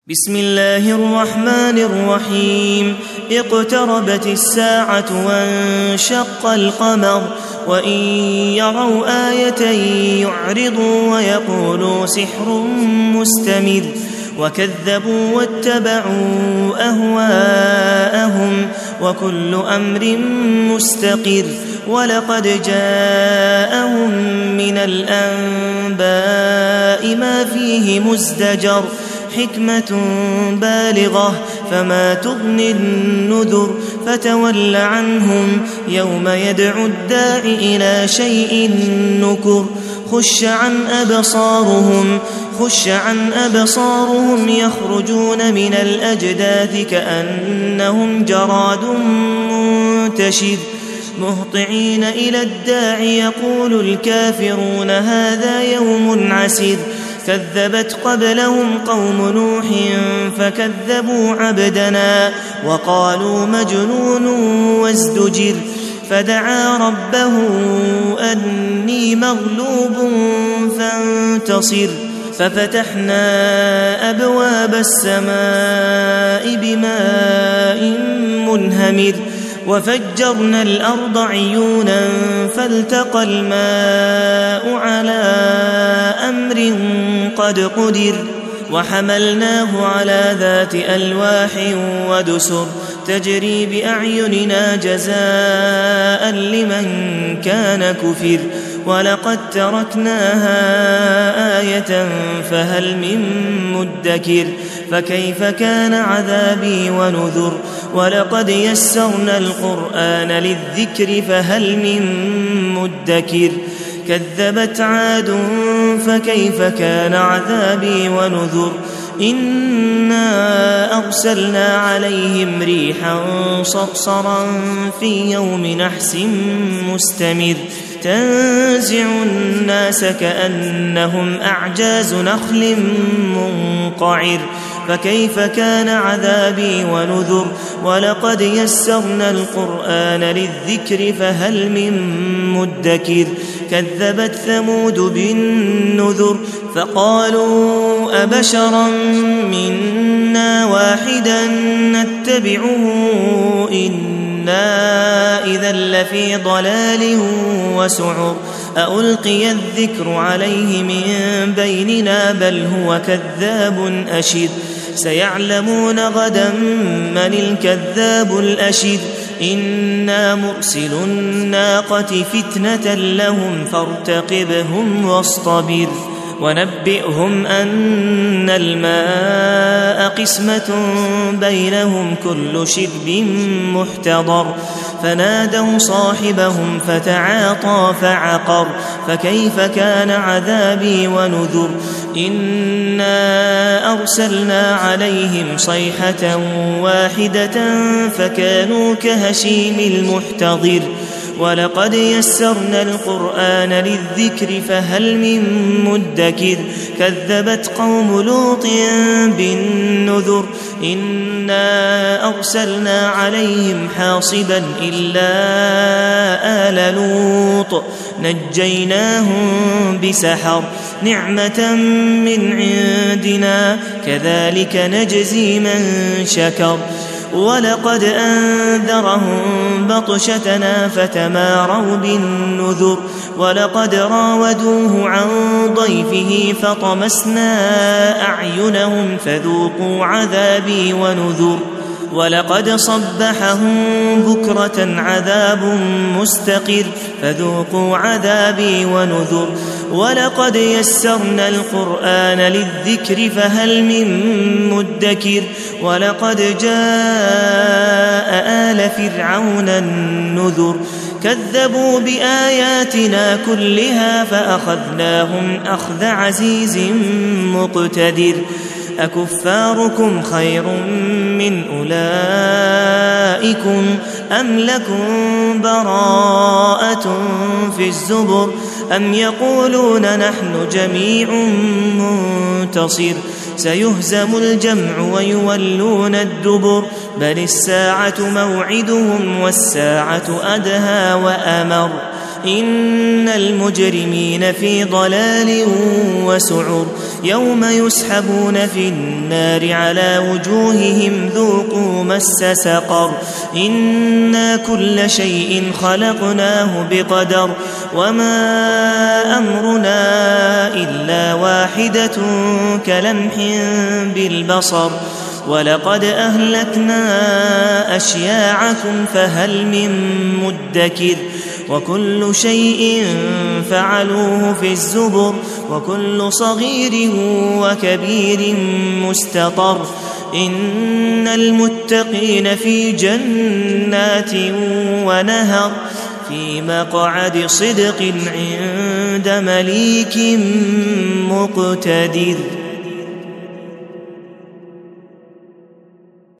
بسم الله الرحمن الرحيم. اقتربت الساعة وانشق القمر وإن يروا آية يعرضوا ويقولوا سحر مستمر وكذبوا واتبعوا أهواءهم وكل أمر مستقر ولقد جاءهم من الأنباء ما فيه مزدجر حكمة بالغة فما تغني النذر فتول عنهم يوم يدعو الداع إلى شيء نكر خش عن أبصارهم يخرجون من الأجداث كأنهم جراد منتشر مهطعين إلى الداع يقول الكافرون هذا يوم عسير كذبت قبلهم قوم نوح فكذبوا عبدنا وقالوا مجنون وازدجر فدعا ربه أني مغلوب فانتصر ففتحنا أبواب السماء بماء منهمر وفجرنا الأرض عيونا فالتقى الماء على أمر قد قدر وحملناه على ذات ألواح ودسر تجري بأعيننا جزاء لمن كان كفر ولقد تركناها آية فهل من مدكر فكيف كان عذابي ونذر ولقد يسرنا القرآن للذكر فهل من مدكر كذبت عاد فكيف كان عذابي ونذر إنا أرسلنا عليهم ريحا صرصرا في يوم نحس مستمر تنزع الناس كأنهم أعجاز نخل منقعر فكيف كان عذابي ونذر ولقد يسرنا القرآن للذكر فهل من مدكر كذبت ثمود بالنذر فقالوا أبشرا منا واحدا نتبعه إنا إذا لفي ضلال وسعر ألقي الذكر عليه من بيننا بل هو كذاب أشر سيعلمون غدا من الكذاب الأشر إنا مرسل الناقة فتنة لهم فارتقبهم واصطبر ونبئهم أن الماء قسمة بينهم كل شرب محتضر فنادوا صاحبهم فتعاطى فعقر فكيف كان عذابي ونذر إنا أرسلنا عليهم صيحة واحدة فكانوا كهشيم المحتضر ولقد يسرنا القرآن للذكر فهل من مدكر كذبت قوم لوط بالنذر إنا أرسلنا عليهم حاصبا إلا آل لوط نجيناهم بسحر نعمة من عندنا كذلك نجزي من شكر ولقد أنذرهم بطشتنا فتماروا بالنذر ولقد راودوه عن ضيفه فطمسنا أعينهم فذوقوا عذابي ونذر ولقد صبحهم بكرة عذاب مستقر فذوقوا عذابي ونذر ولقد يسرنا القرآن للذكر فهل من مدكر ولقد جاء آل فرعون النذر كذبوا بآياتنا كلها فأخذناهم أخذ عزيز مقتدر أكفاركم خير من أولئكم أم لكم براءة في الزبر أم يقولون نحن جميع منتصر سيهزم الجمع ويولون الدبر بل الساعة موعدهم والساعة أدهى وأمر إن المجرمين في ضلال وسعر يوم يسحبون في النار على وجوههم ذوقوا مس سقر إنا كل شيء خلقناه بقدر وما أمرنا إلا واحدة كلمح بالبصر ولقد أهلكنا أشياعكم فهل من مدكر وكل شيء فعلوه في الزبر وكل صغير وكبير مستطر إن المتقين في جنات ونهر في مقعد صدق عند مليك مقتدر.